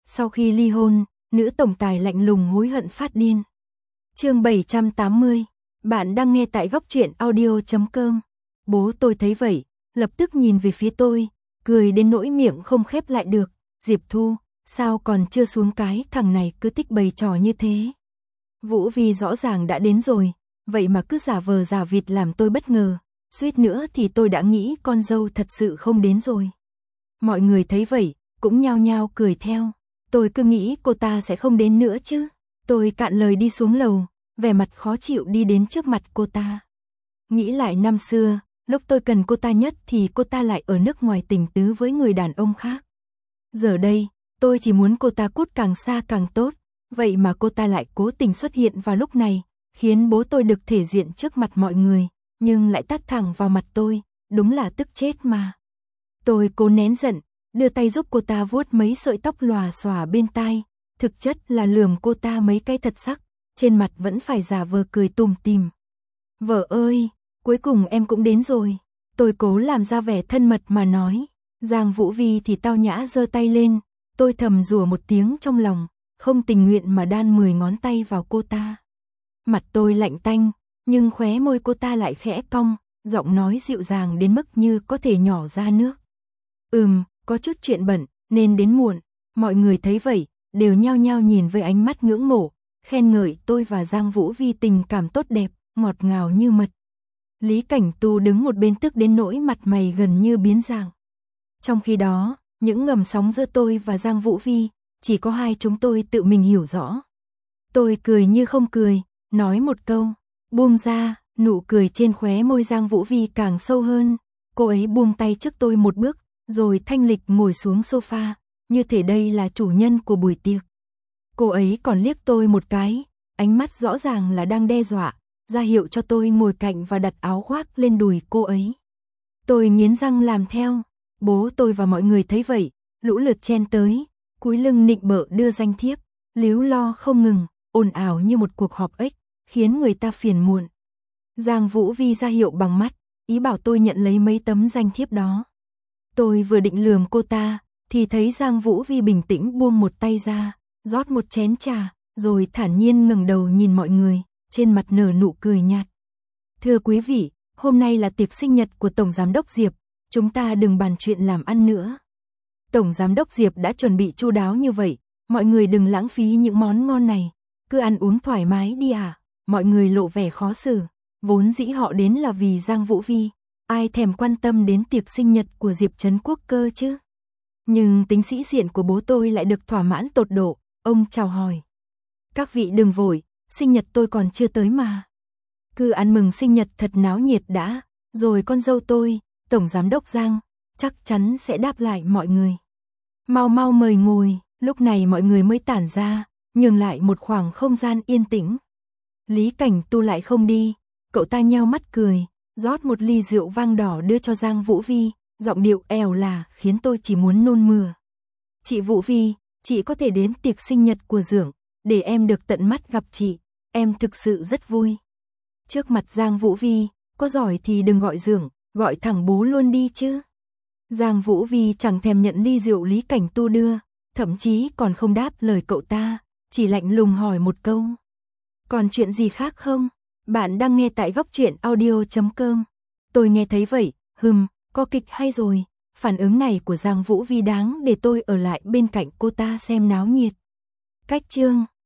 Sau khi ly hôn, nữ tổng tài lạnh lùng hối hận phát điên. Chương 780. Bạn đang nghe tại góc truyện audio.com. Bố tôi thấy vậy, lập tức nhìn về phía tôi, cười đến nỗi miệng không khép lại được. Diệp Thu, sao còn chưa xuống cái thằng này cứ thích bày trò như thế? Vũ Vi rõ ràng đã đến rồi, vậy mà cứ giả vờ giả vịt làm tôi bất ngờ. Suýt nữa thì tôi đã nghĩ con dâu thật sự không đến rồi. Mọi người thấy vậy, cũng nhao nhao cười theo. Tôi cứ nghĩ cô ta sẽ không đến nữa chứ. Tôi cạn lời đi xuống lầu, vẻ mặt khó chịu đi đến trước mặt cô ta. Nghĩ lại năm xưa, lúc tôi cần cô ta nhất thì cô ta lại ở nước ngoài tình tứ với người đàn ông khác. Giờ đây, tôi chỉ muốn cô ta cút càng xa càng tốt, vậy mà cô ta lại cố tình xuất hiện vào lúc này, khiến bố tôi được thể diện trước mặt mọi người, nhưng lại tát thẳng vào mặt tôi, đúng là tức chết mà. Tôi cố nén giận, đưa tay giúp cô ta vuốt mấy sợi tóc lòa xòa bên tai, thực chất là lườm cô ta mấy cái thật sắc, trên mặt vẫn phải giả vờ cười tủm tỉm. Vợ ơi, cuối cùng em cũng đến rồi. Tôi cố làm ra vẻ thân mật mà nói. Giang Vũ Vi thì tao nhã giơ tay lên, tôi thầm rủa một tiếng trong lòng, không tình nguyện mà đan 10 ngón tay vào cô ta. Mặt tôi lạnh tanh, nhưng khóe môi cô ta lại khẽ cong, giọng nói dịu dàng đến mức như có thể nhỏ ra nước. Có chút chuyện bận, nên đến muộn. Mọi người thấy vậy, đều nhao nhao nhìn với ánh mắt ngưỡng mộ, khen ngợi tôi và Giang Vũ Vi tình cảm tốt đẹp, ngọt ngào như mật. Lý Cảnh Tu đứng một bên tức đến nỗi mặt mày gần như biến dạng. Trong khi đó, những ngầm sóng giữa tôi và Giang Vũ Vi, chỉ có hai chúng tôi tự mình hiểu rõ. Tôi cười như không cười, nói một câu, buông ra, nụ cười trên khóe môi Giang Vũ Vi càng sâu hơn. Cô ấy buông tay trước tôi một bước, rồi thanh lịch ngồi xuống sofa, như thể đây là chủ nhân của buổi tiệc. Cô ấy còn liếc tôi một cái, ánh mắt rõ ràng là đang đe dọa, ra hiệu cho tôi ngồi cạnh và đặt áo khoác lên đùi cô ấy. Tôi nghiến răng làm theo, bố tôi và mọi người thấy vậy, lũ lượt chen tới, cúi lưng nịnh bợ đưa danh thiếp, líu lo không ngừng, ồn ào như một cuộc họp ếch, khiến người ta phiền muộn. Giang Vũ Vi ra hiệu bằng mắt, ý bảo tôi nhận lấy mấy tấm danh thiếp đó. Tôi vừa định lườm cô ta, thì thấy Giang Vũ Vi bình tĩnh buông một tay ra, rót một chén trà, rồi thản nhiên ngẩng đầu nhìn mọi người, trên mặt nở nụ cười nhạt. Thưa quý vị, hôm nay là tiệc sinh nhật của Tổng Giám đốc Diệp, chúng ta đừng bàn chuyện làm ăn nữa. Tổng Giám đốc Diệp đã chuẩn bị chu đáo như vậy, mọi người đừng lãng phí những món ngon này, cứ ăn uống thoải mái đi à. Mọi người lộ vẻ khó xử, vốn dĩ họ đến là vì Giang Vũ Vi, ai thèm quan tâm đến tiệc sinh nhật của Diệp Trấn Quốc cơ chứ. Nhưng tính sĩ diện của bố tôi lại được thỏa mãn tột độ, ông chào hỏi. Các vị đừng vội, sinh nhật tôi còn chưa tới mà. Cứ ăn mừng sinh nhật thật náo nhiệt đã, rồi con dâu tôi, Tổng Giám đốc Giang, chắc chắn sẽ đáp lại mọi người. Mau mau mời ngồi, lúc này mọi người mới tản ra, nhường lại một khoảng không gian yên tĩnh. Lý Cảnh Tu lại không đi, cậu ta nheo mắt cười, rót một ly rượu vang đỏ đưa cho Giang Vũ Vi, giọng điệu èo là khiến tôi chỉ muốn nôn mửa. Chị Vũ Vi, chị có thể đến tiệc sinh nhật của Dưởng, để em được tận mắt gặp chị, em thực sự rất vui. Trước mặt Giang Vũ Vi, có giỏi thì đừng gọi Dưởng, gọi thẳng bố luôn đi chứ. Giang Vũ Vi chẳng thèm nhận ly rượu Lý Cảnh Tu đưa, thậm chí còn không đáp lời cậu ta, chỉ lạnh lùng hỏi một câu. Còn chuyện gì khác không? Bạn đang nghe tại góc truyện audio.com. Tôi nghe thấy vậy, có kịch hay rồi. Phản ứng này của Giang Vũ Vi đáng để tôi ở lại bên cạnh cô ta xem náo nhiệt. Cách chương